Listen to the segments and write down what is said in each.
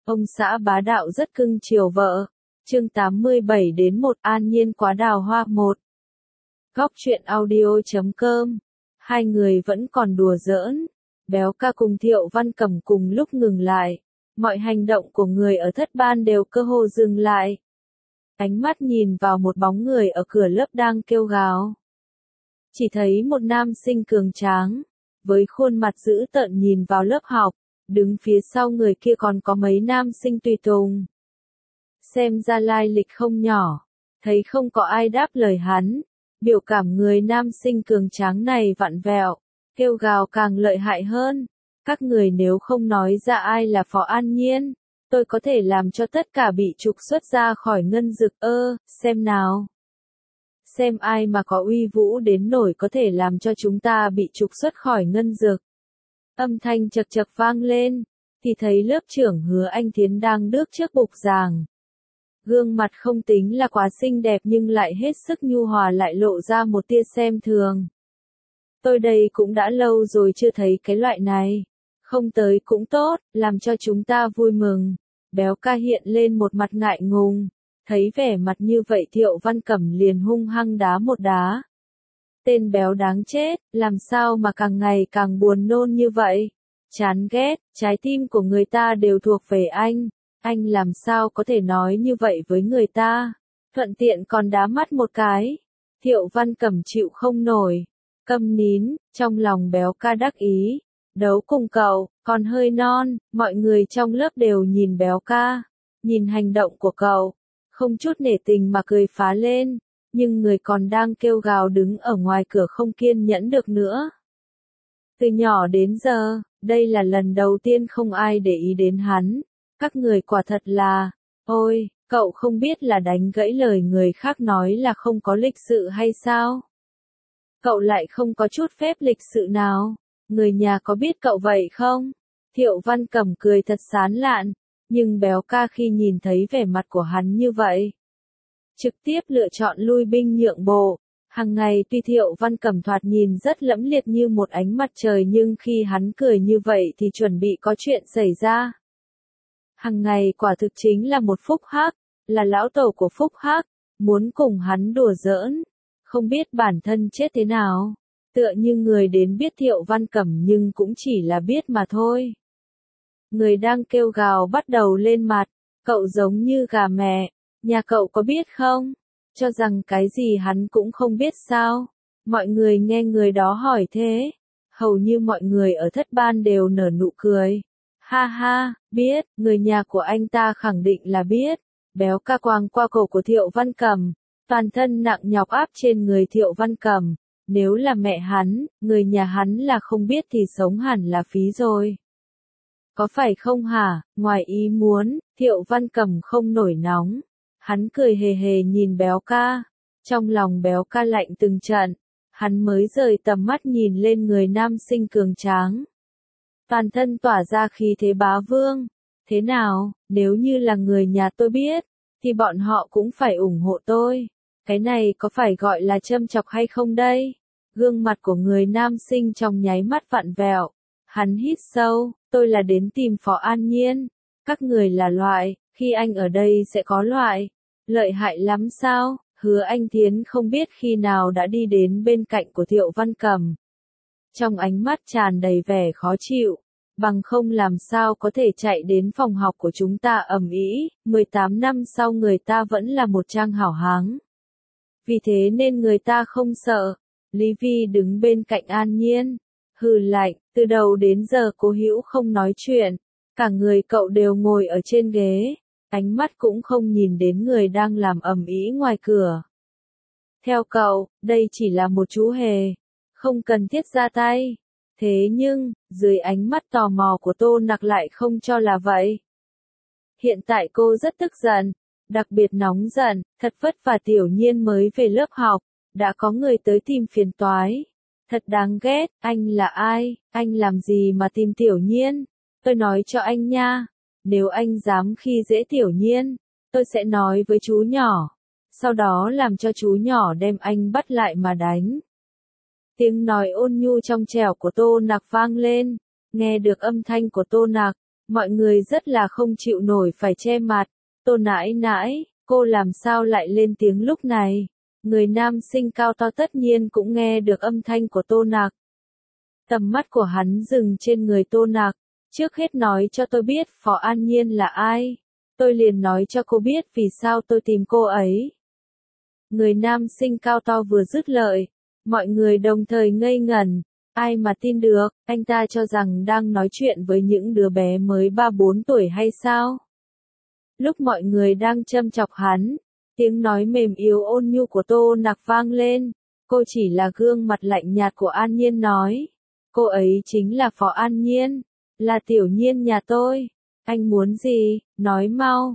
Ông xã bá đạo rất cưng chiều vợ. Chương 87-1 An Nhiên quá đào hoa 1. Góc truyện audio.com. Hai người vẫn còn đùa giỡn. Béo ca cùng Thiệu Văn Cẩm cùng lúc ngừng lại. Mọi hành động của người ở thất ban đều cơ hồ dừng lại. Ánh mắt nhìn vào một bóng người ở cửa lớp đang kêu gào. Chỉ thấy một nam sinh cường tráng, với khuôn mặt dữ tợn nhìn vào lớp học, đứng phía sau người kia còn có mấy nam sinh tùy tùng. Xem ra lai lịch không nhỏ, thấy không có ai đáp lời hắn, biểu cảm người nam sinh cường tráng này vặn vẹo, kêu gào càng lợi hại hơn. Các người nếu không nói ra ai là Phó An Nhiên, tôi có thể làm cho tất cả bị trục xuất ra khỏi ngân dực xem nào. Xem ai mà có uy vũ đến nổi có thể làm cho chúng ta bị trục xuất khỏi ngân dực. Âm thanh chật chật vang lên, thì thấy lớp trưởng Hứa Anh Thiến đang bước trước bục giảng. Gương mặt không tính là quá xinh đẹp nhưng lại hết sức nhu hòa, lại lộ ra một tia xem thường. Tôi đây cũng đã lâu rồi chưa thấy cái loại này. Không tới cũng tốt, làm cho chúng ta vui mừng. Béo ca hiện lên một mặt ngại ngùng. Thấy vẻ mặt như vậy Thiệu Văn Cẩm liền hung hăng đá một đá. Tên béo đáng chết, làm sao mà càng ngày càng buồn nôn như vậy? Chán ghét, trái tim của người ta đều thuộc về anh làm sao có thể nói như vậy với người ta? Thuận tiện còn đá mắt một cái. Thiệu Văn Cẩm chịu không nổi, câm nín, trong lòng béo ca đắc ý. Đấu cùng cậu, còn hơi non, mọi người trong lớp đều nhìn béo ca, nhìn hành động của cậu, không chút nể tình mà cười phá lên, nhưng người còn đang kêu gào đứng ở ngoài cửa không kiên nhẫn được nữa. Từ nhỏ đến giờ, đây là lần đầu tiên không ai để ý đến hắn, các người quả thật là, ôi, cậu không biết là đánh gãy lời người khác nói là không có lịch sự hay sao? Cậu lại không có chút phép lịch sự nào. Người nhà có biết cậu vậy không? Thiệu Văn Cẩm cười thật sán lạn, nhưng béo ca khi nhìn thấy vẻ mặt của hắn như vậy, trực tiếp lựa chọn lui binh nhượng bộ. Hàng ngày tuy Thiệu Văn Cẩm thoạt nhìn rất lẫm liệt như một ánh mặt trời nhưng khi hắn cười như vậy thì chuẩn bị có chuyện xảy ra. Hàng ngày quả thực chính là một phúc hắc, là lão tổ của phúc hắc, muốn cùng hắn đùa giỡn, không biết bản thân chết thế nào. Tựa như người đến biết Thiệu Văn Cẩm nhưng cũng chỉ là biết mà thôi. Người đang kêu gào bắt đầu lên mặt, cậu giống như gà mẹ, nhà cậu có biết không? Cho rằng cái gì hắn cũng không biết sao? Mọi người nghe người đó hỏi thế, hầu như mọi người ở thất ban đều nở nụ cười. Ha ha, biết, người nhà của anh ta khẳng định là biết. Béo ca quàng qua cổ của Thiệu Văn Cẩm, toàn thân nặng nhọc áp trên người Thiệu Văn Cẩm. Nếu là mẹ hắn, người nhà hắn là không biết thì sống hẳn là phí rồi. Có phải không hả? Ngoài ý muốn, Thiệu Văn Cẩm không nổi nóng. Hắn cười hề hề nhìn béo ca. Trong lòng béo ca lạnh từng trận. Hắn mới rời tầm mắt nhìn lên người nam sinh cường tráng. Toàn thân tỏa ra khí thế bá vương. Thế nào, nếu như là người nhà tôi biết, thì bọn họ cũng phải ủng hộ tôi. Cái này có phải gọi là châm chọc hay không đây? Gương mặt của người nam sinh trong nháy mắt vặn vẹo. Hắn hít sâu, tôi là đến tìm Phó An Nhiên. Các người là loại, khi anh ở đây sẽ có loại. Lợi hại lắm sao? Hứa Anh Thiến không biết khi nào đã đi đến bên cạnh của Thiệu Văn Cẩm. Trong ánh mắt tràn đầy vẻ khó chịu. Bằng không làm sao có thể chạy đến phòng học của chúng ta ầm ĩ, 18 năm sau người ta vẫn là một trang hảo hán. Vì thế nên người ta không sợ. Lý Vi đứng bên cạnh An Nhiên, hừ lạnh, từ đầu đến giờ Cố Hữu không nói chuyện, cả người cậu đều ngồi ở trên ghế, ánh mắt cũng không nhìn đến người đang làm ầm ĩ ngoài cửa. Theo cậu, đây chỉ là một chú hề, không cần thiết ra tay. Thế nhưng, dưới ánh mắt tò mò của Tô Nặc lại không cho là vậy. Hiện tại cô rất tức giận, đặc biệt nóng giận, thật vất vả Tiểu Nhiên mới về lớp học. Đã có người tới tìm phiền toái. Thật đáng ghét, anh là ai, anh làm gì mà tìm Tiểu Nhiên? Tôi nói cho anh nha, nếu anh dám khi dễ Tiểu Nhiên, tôi sẽ nói với chú nhỏ. Sau đó làm cho chú nhỏ đem anh bắt lại mà đánh. Tiếng nói ôn nhu trong trẻo của Tô Nặc vang lên, nghe được âm thanh của Tô Nặc, Mọi người rất là không chịu nổi phải che mặt. Tô nãi nãi, cô làm sao lại lên tiếng lúc này? Người nam sinh cao to tất nhiên cũng nghe được âm thanh của Tô Nặc. Tầm mắt của hắn dừng trên người Tô Nặc. Trước hết nói cho tôi biết Phó An Nhiên là ai. Tôi liền nói cho cô biết vì sao tôi tìm cô ấy. Người nam sinh cao to vừa dứt lời. Mọi người đồng thời ngây ngẩn. Ai mà tin được, anh ta cho rằng đang nói chuyện với những đứa bé mới 3-4 tuổi hay sao? Lúc mọi người đang châm chọc hắn, tiếng nói mềm yếu ôn nhu của Tô Nặc vang lên. Cô chỉ là gương mặt lạnh nhạt của An Nhiên nói. Cô ấy chính là Phó An Nhiên, là Tiểu Nhiên nhà tôi. Anh muốn gì, nói mau,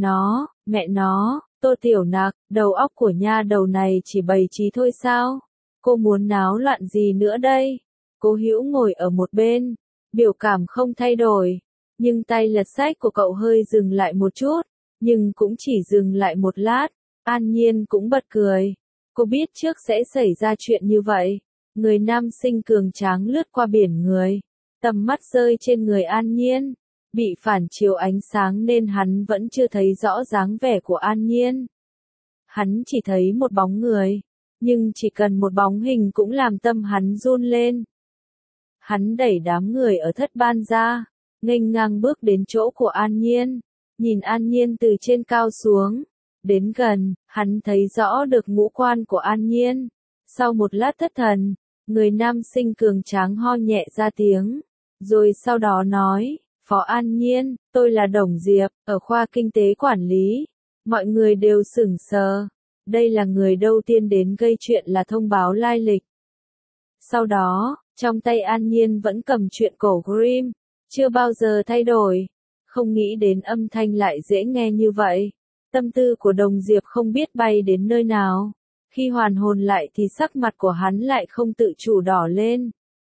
mẹ nó, Tô Tiểu Nặc, đầu óc của nha đầu này chỉ bày trí thôi sao? Cô muốn náo loạn gì nữa đây? Cố Hữu ngồi ở một bên, biểu cảm không thay đổi, nhưng tay lật sách của cậu hơi dừng lại một chút, nhưng cũng chỉ dừng lại một lát. An Nhiên cũng bật cười. Cô biết trước sẽ xảy ra chuyện như vậy. Người nam sinh cường tráng lướt qua biển người, tầm mắt rơi trên người An Nhiên, bị phản chiếu ánh sáng nên hắn vẫn chưa thấy rõ dáng vẻ của An Nhiên. Hắn chỉ thấy một bóng người, nhưng chỉ cần một bóng hình cũng làm tâm hắn run lên. Hắn đẩy đám người ở thất ban ra, nghênh ngang bước đến chỗ của An Nhiên, nhìn An Nhiên từ trên cao xuống. Đến gần, hắn thấy rõ được ngũ quan của An Nhiên. Sau một lát thất thần, người nam sinh cường tráng ho nhẹ ra tiếng, rồi sau đó nói, Phó An Nhiên, tôi là Đồng Diệp, ở khoa kinh tế quản lý. Mọi người đều sửng sờ. Đây là người đầu tiên đến gây chuyện là thông báo lai lịch. Sau đó, trong tay An Nhiên vẫn cầm chuyện cổ Grimm, chưa bao giờ thay đổi. Không nghĩ đến âm thanh lại dễ nghe như vậy. Tâm tư của Đồng Diệp không biết bay đến nơi nào. Khi hoàn hồn lại thì sắc mặt của hắn lại không tự chủ đỏ lên.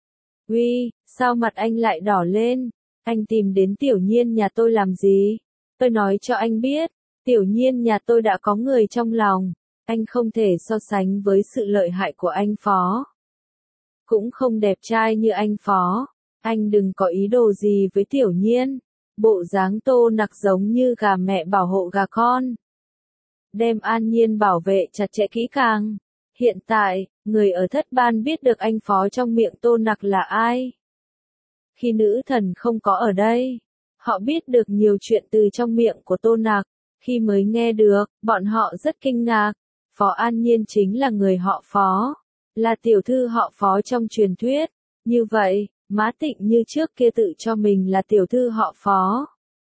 Uy, sao mặt anh lại đỏ lên? Anh tìm đến Tiểu Nhiên nhà tôi làm gì? Tôi nói cho anh biết, Tiểu Nhiên nhà tôi đã có người trong lòng. Anh không thể so sánh với sự lợi hại của anh Phó. Cũng không đẹp trai như anh Phó. Anh đừng có ý đồ gì với Tiểu Nhiên. Bộ dáng Tô Nặc giống như gà mẹ bảo hộ gà con. Đem An Nhiên bảo vệ chặt chẽ kỹ càng. Hiện tại, người ở thất ban biết được anh Phó trong miệng Tô Nặc là ai. Khi nữ thần không có ở đây, họ biết được nhiều chuyện từ trong miệng của Tô Nặc. Khi mới nghe được, bọn họ rất kinh ngạc. Phó An Nhiên chính là người họ Phó, là tiểu thư họ Phó trong truyền thuyết. Như vậy, Mã Tịnh như trước kia tự cho mình là tiểu thư họ Phó.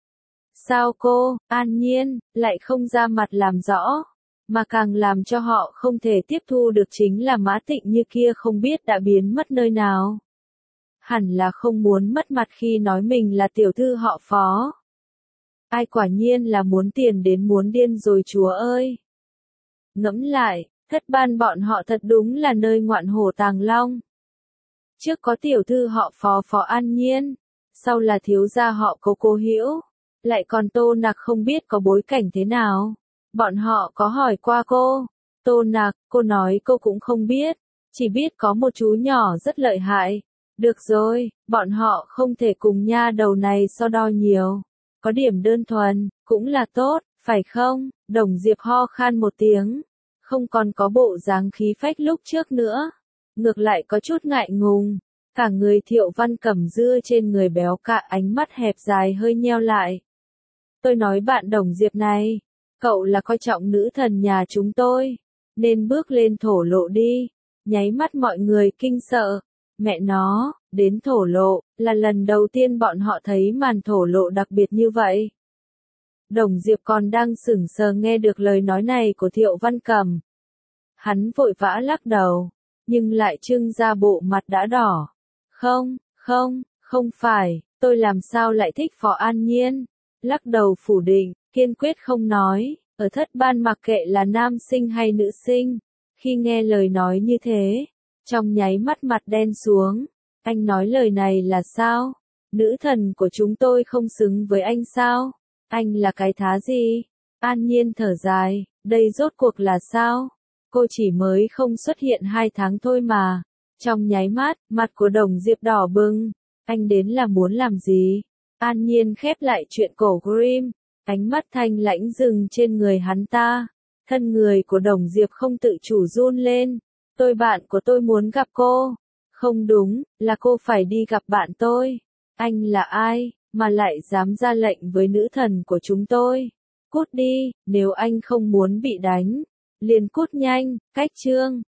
Sao cô, An Nhiên, lại không ra mặt làm rõ, mà càng làm cho họ không thể tiếp thu được chính là Mã Tịnh như kia không biết đã biến mất nơi nào. Hẳn là không muốn mất mặt khi nói mình là tiểu thư họ Phó. Ai quả nhiên là muốn tiền đến muốn điên rồi chúa ơi. Ngẫm lại, thất ban bọn họ thật đúng là nơi ngoạn hổ tàng long. Trước có tiểu thư họ Phó Phó An Nhiên, sau là thiếu gia họ Cố Hữu, lại còn Tô Nặc không biết có bối cảnh thế nào. Bọn họ có hỏi qua cô, Tô Nặc, cô nói cô cũng không biết, chỉ biết có một chú nhỏ rất lợi hại. Được rồi, bọn họ không thể cùng nha đầu này so đo nhiều. Có điểm đơn thuần, cũng là tốt, phải không? Đồng Diệp ho khan một tiếng, không còn có bộ dáng khí phách lúc trước nữa. Ngược lại có chút ngại ngùng, cả người Thiệu Văn Cẩm dưa trên người béo cạ ánh mắt hẹp dài hơi nheo lại. Tôi nói bạn Đồng Diệp này, cậu là coi trọng nữ thần nhà chúng tôi, nên bước lên thổ lộ đi. Nháy mắt mọi người kinh sợ, mẹ nó, đến thổ lộ, là lần đầu tiên bọn họ thấy màn thổ lộ đặc biệt như vậy. Đồng Diệp còn đang sững sờ nghe được lời nói này của Thiệu Văn Cẩm. Hắn vội vã lắc đầu, nhưng lại trưng ra bộ mặt đã đỏ. Không phải, tôi làm sao lại thích Phó An Nhiên. Lắc đầu phủ định, kiên quyết không nói, ở thất ban mặc kệ là nam sinh hay nữ sinh. Khi nghe lời nói như thế, trong nháy mắt mặt đen xuống. Anh nói lời này là sao? Nữ thần của chúng tôi không xứng với anh sao? Anh là cái thá gì? An Nhiên thở dài, đây rốt cuộc là sao? Cô chỉ mới không xuất hiện 2 tháng thôi mà. Trong nháy mắt, mặt của Đồng Diệp đỏ bừng. Anh đến là muốn làm gì? An Nhiên khép lại chuyện cổ Grimm, ánh mắt thanh lãnh dừng trên người hắn ta. Thân người của Đồng Diệp không tự chủ run lên. Bạn của tôi muốn gặp cô. Không đúng, là cô phải đi gặp bạn tôi. Anh là ai, mà lại dám ra lệnh với nữ thần của chúng tôi? Cút đi, nếu anh không muốn bị đánh. Liền cút nhanh, cách chương.